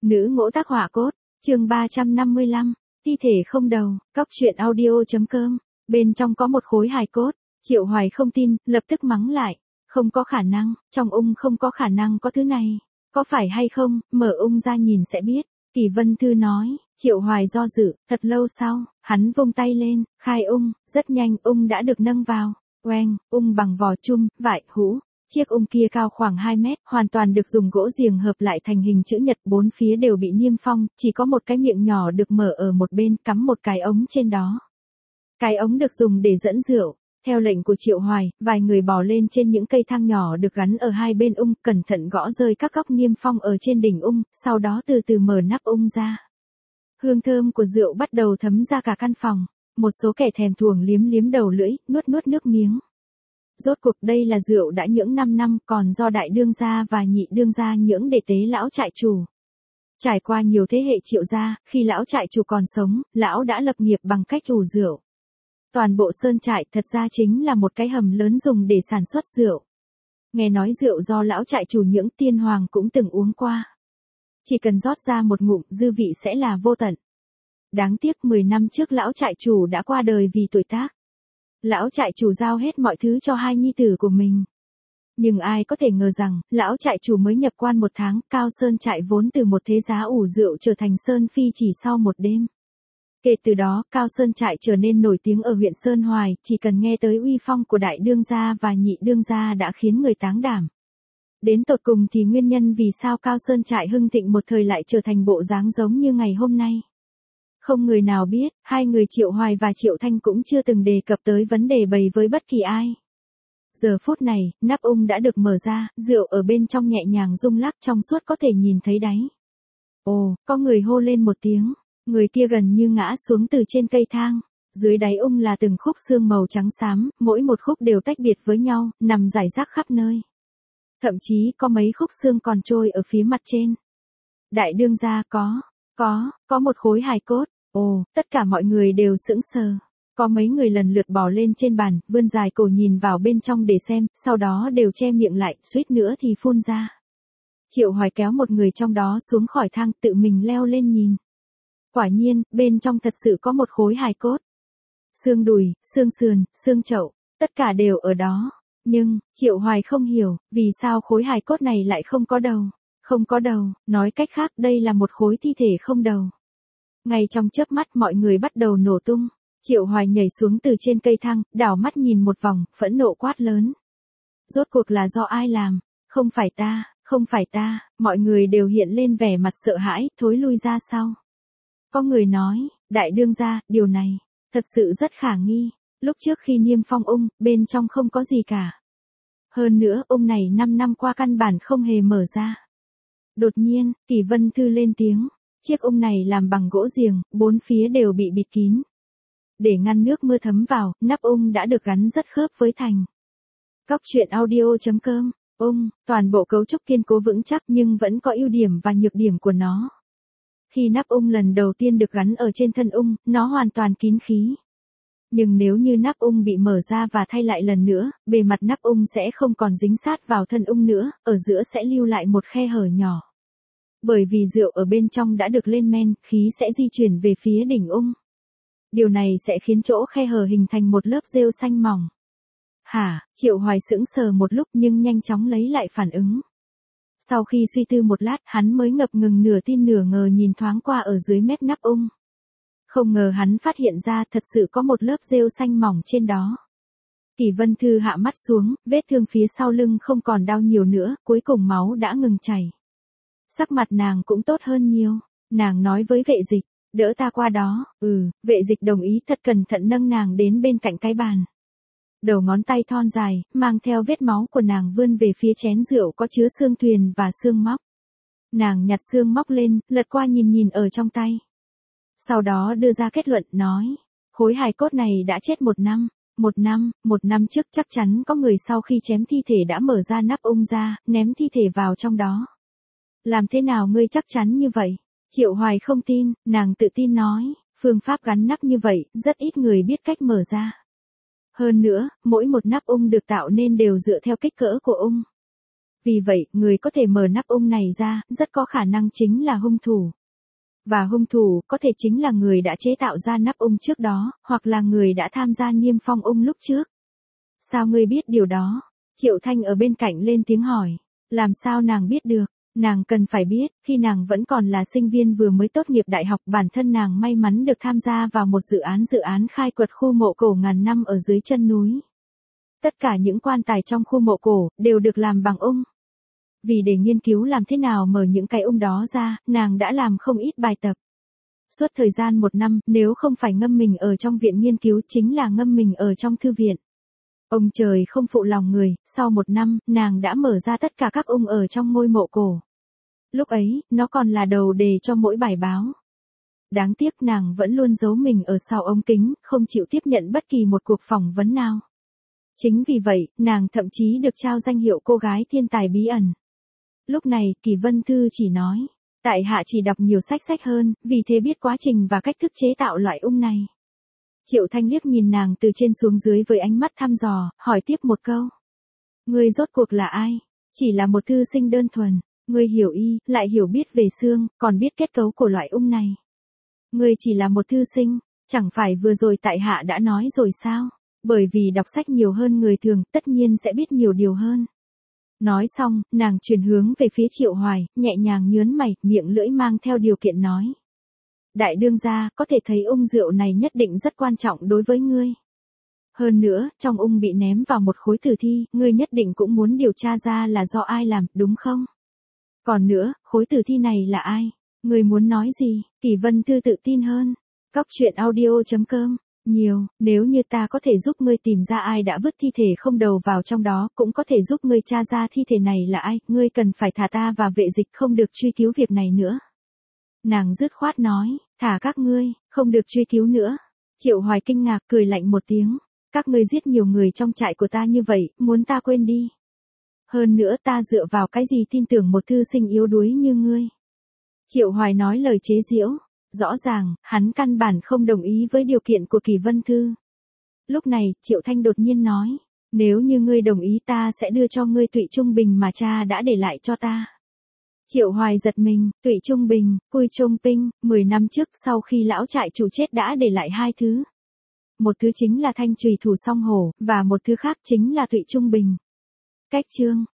Nữ ngỗ tác hỏa cốt, chương 355, thi thể không đầu, cóc truyện audio.com, bên trong có một khối hài cốt, Triệu Hoài không tin, lập tức mắng lại, không có khả năng, trong không có khả năng có thứ này, có phải hay không, mở ra nhìn sẽ biết, Kỳ Vân Thư nói, Triệu Hoài do dự, thật lâu sau, hắn vung tay lên, khai rất nhanh đã được nâng vào, oeng, bằng vỏ chum, vải, hũ. Chiếc kia cao khoảng 2 mét, hoàn toàn được dùng gỗ giềng hợp lại thành hình chữ nhật, bốn phía đều bị niêm phong, chỉ có một cái miệng nhỏ được mở ở một bên, cắm một cái ống trên đó. Cái ống được dùng để dẫn rượu. Theo lệnh của Triệu Hoài, vài người bò lên trên những cây thang nhỏ được gắn ở hai bên cẩn thận gõ rơi các góc niêm phong ở trên đỉnh sau đó từ từ mở nắp ra. Hương thơm của rượu bắt đầu thấm ra cả căn phòng, một số kẻ thèm thuồng liếm liếm đầu lưỡi, nuốt nước miếng. Rốt cuộc đây là rượu đã nhưỡng 5 năm, còn do đại đương gia và nhị đương gia nhưỡng để tế lão trại chủ. Trải qua nhiều thế hệ Triệu gia, khi lão trại chủ còn sống, lão đã lập nghiệp bằng cách ủ rượu. Toàn bộ sơn trại thật ra chính là một cái hầm lớn dùng để sản xuất rượu. Nghe nói rượu do lão trại chủ nhưỡng, tiên hoàng cũng từng uống qua. Chỉ cần rót ra một ngụm, dư vị sẽ là vô tận. Đáng tiếc 10 năm trước lão trại chủ đã qua đời vì tuổi tác. Lão trại chủ giao hết mọi thứ cho hai nhi tử của mình. Nhưng ai có thể ngờ rằng, lão trại chủ mới nhập quan 1 tháng, Cao Sơn trại vốn từ một thế giá ủ rượu trở thành Sơn Phi chỉ sau một đêm. Kể từ đó, Cao Sơn trại trở nên nổi tiếng ở huyện Sơn Hoài, chỉ cần nghe tới uy phong của đại đương gia và nhị đương gia đã khiến người táng đảm. Đến tột cùng thì nguyên nhân vì sao Cao Sơn trại hưng thịnh một thời lại trở thành bộ dáng giống như ngày hôm nay. Không người nào biết, hai người Triệu Hoài và Triệu Thanh cũng chưa từng đề cập tới vấn đề bày với bất kỳ ai. Giờ phút này, nắp đã được mở ra, rượu ở bên trong nhẹ nhàng rung lắc, trong suốt có thể nhìn thấy đáy. Ồ, có người hô lên một tiếng, người kia gần như ngã xuống từ trên cây thang. Dưới đáy là từng khúc xương màu trắng xám, mỗi một khúc đều tách biệt với nhau, nằm rải rác khắp nơi. Thậm chí có mấy khúc xương còn trôi ở phía mặt trên. Đại đương gia có một khối hài cốt. Ồ, tất cả mọi người đều sững sờ. Có mấy người lần lượt bò lên trên bàn, vươn dài cổ nhìn vào bên trong để xem, sau đó đều che miệng lại, suýt nữa thì phun ra. Triệu Hoài kéo một người trong đó xuống khỏi thang, tự mình leo lên nhìn. Quả nhiên, bên trong thật sự có một khối hài cốt. Xương đùi, xương sườn, xương chậu, tất cả đều ở đó. Nhưng, Triệu Hoài không hiểu, vì sao khối hài cốt này lại không có đầu. Không có đầu, nói cách khác đây là một khối thi thể không đầu. Ngay trong chớp mắt mọi người bắt đầu nổ tung. Triệu Hoài nhảy xuống từ trên cây thang, đảo mắt nhìn một vòng, phẫn nộ quát lớn. Rốt cuộc là do ai làm? Không phải ta, mọi người đều hiện lên vẻ mặt sợ hãi, thối lui ra sau. Có người nói, đại đương gia, điều này, thật sự rất khả nghi. Lúc trước khi niêm phong bên trong không có gì cả. Hơn nữa, này 5 năm qua căn bản không hề mở ra. Đột nhiên, Kỳ Vân Thư lên tiếng. Chiếc này làm bằng gỗ giềng, bốn phía đều bị bịt kín. Để ngăn nước mưa thấm vào, nắp đã được gắn rất khớp với thành. Cóc truyện audio.com, toàn bộ cấu trúc kiên cố vững chắc nhưng vẫn có ưu điểm và nhược điểm của nó. Khi nắp lần đầu tiên được gắn ở trên thân nó hoàn toàn kín khí. Nhưng nếu như nắp bị mở ra và thay lại lần nữa, bề mặt nắp sẽ không còn dính sát vào thân nữa, ở giữa sẽ lưu lại một khe hở nhỏ. Bởi vì rượu ở bên trong đã được lên men, khí sẽ di chuyển về phía đỉnh Điều này sẽ khiến chỗ khe hở hình thành một lớp rêu xanh mỏng. Hả, Triệu Hoài sững sờ một lúc nhưng nhanh chóng lấy lại phản ứng. Sau khi suy tư một lát, hắn mới ngập ngừng nửa tin nửa ngờ nhìn thoáng qua ở dưới mép nắp Không ngờ hắn phát hiện ra thật sự có một lớp rêu xanh mỏng trên đó. Kỳ Vân Thư hạ mắt xuống, vết thương phía sau lưng không còn đau nhiều nữa, cuối cùng máu đã ngừng chảy. Sắc mặt nàng cũng tốt hơn nhiều, nàng nói với vệ dịch, đỡ ta qua đó, vệ dịch đồng ý thật cẩn thận nâng nàng đến bên cạnh cái bàn. Đầu ngón tay thon dài, mang theo vết máu của nàng vươn về phía chén rượu có chứa xương thuyền và xương móc. Nàng nhặt xương móc lên, lật qua nhìn ở trong tay. Sau đó đưa ra kết luận nói, khối hài cốt này đã chết 1 năm. 1 năm trước chắc chắn có người sau khi chém thi thể đã mở ra nắp ra, ném thi thể vào trong đó. Làm thế nào ngươi chắc chắn như vậy? Triệu Hoài không tin, nàng tự tin nói, phương pháp gắn nắp như vậy, rất ít người biết cách mở ra. Hơn nữa, mỗi một nắp được tạo nên đều dựa theo kích cỡ của Vì vậy, người có thể mở nắp ung này ra, rất có khả năng chính là hung thủ. Và hung thủ có thể chính là người đã chế tạo ra nắp ung trước đó, hoặc là người đã tham gia niêm phong ung lúc trước. Sao ngươi biết điều đó? Triệu Thanh ở bên cạnh lên tiếng hỏi. Làm sao nàng biết được? Nàng cần phải biết, khi nàng vẫn còn là sinh viên vừa mới tốt nghiệp đại học, bản thân nàng may mắn được tham gia vào một dự án khai quật khu mộ cổ ngàn năm ở dưới chân núi. Tất cả những quan tài trong khu mộ cổ đều được làm bằng ung. Vì để nghiên cứu làm thế nào mở những cái ung đó ra, nàng đã làm không ít bài tập. Suốt thời gian 1 năm, nếu không phải ngâm mình ở trong viện nghiên cứu chính là ngâm mình ở trong thư viện. Ông trời không phụ lòng người, sau 1 năm, nàng đã mở ra tất cả các ung ở trong ngôi mộ cổ. Lúc ấy, nó còn là đầu đề cho mỗi bài báo. Đáng tiếc nàng vẫn luôn giấu mình ở sau ống kính, không chịu tiếp nhận bất kỳ một cuộc phỏng vấn nào. Chính vì vậy, nàng thậm chí được trao danh hiệu cô gái thiên tài bí ẩn. Lúc này, Kỳ Vân Thư chỉ nói, tại hạ chỉ đọc nhiều sách hơn, vì thế biết quá trình và cách thức chế tạo loại ung này. Triệu Thanh liếc nhìn nàng từ trên xuống dưới với ánh mắt thăm dò, hỏi tiếp một câu. Ngươi rốt cuộc là ai? Chỉ là một thư sinh đơn thuần, ngươi hiểu y, lại hiểu biết về xương, còn biết kết cấu của loại ung này. Ngươi chỉ là một thư sinh, chẳng phải vừa rồi tại hạ đã nói rồi sao? Bởi vì đọc sách nhiều hơn người thường, tất nhiên sẽ biết nhiều điều hơn. Nói xong, nàng chuyển hướng về phía Triệu Hoài, nhẹ nhàng nhớn mày, miệng lưỡi mang theo điều kiện nói. Đại đương gia, có thể thấy ung rượu này nhất định rất quan trọng đối với ngươi. Hơn nữa, trong ung bị ném vào một khối tử thi, ngươi nhất định cũng muốn điều tra ra là do ai làm, đúng không? Còn nữa, khối tử thi này là ai? Ngươi muốn nói gì? Kỳ Vân Thư tự tin hơn. Coptruyện.audio.com Nhiều, nếu như ta có thể giúp ngươi tìm ra ai đã vứt thi thể không đầu vào trong đó, cũng có thể giúp ngươi tra ra thi thể này là ai, ngươi cần phải thả ta và vệ dịch không được truy cứu việc này nữa. Nàng dứt khoát nói, thả các ngươi, không được truy cứu nữa. Triệu Hoài kinh ngạc cười lạnh một tiếng, các ngươi giết nhiều người trong trại của ta như vậy, muốn ta quên đi. Hơn nữa ta dựa vào cái gì tin tưởng một thư sinh yếu đuối như ngươi. Triệu Hoài nói lời chế giễu. Rõ ràng, hắn căn bản không đồng ý với điều kiện của Kỳ Vân Thư. Lúc này, Triệu Thanh đột nhiên nói, nếu như ngươi đồng ý ta sẽ đưa cho ngươi Tụy Trung Bình mà cha đã để lại cho ta. Triệu Hoài giật mình, Tụy Trung Bình, Cui Trung Pinh, 10 năm trước sau khi lão trại chủ chết đã để lại 2 thứ. Một thứ chính là thanh chùy thủ song hổ, và một thứ khác chính là Tụy Trung Bình. Cách chương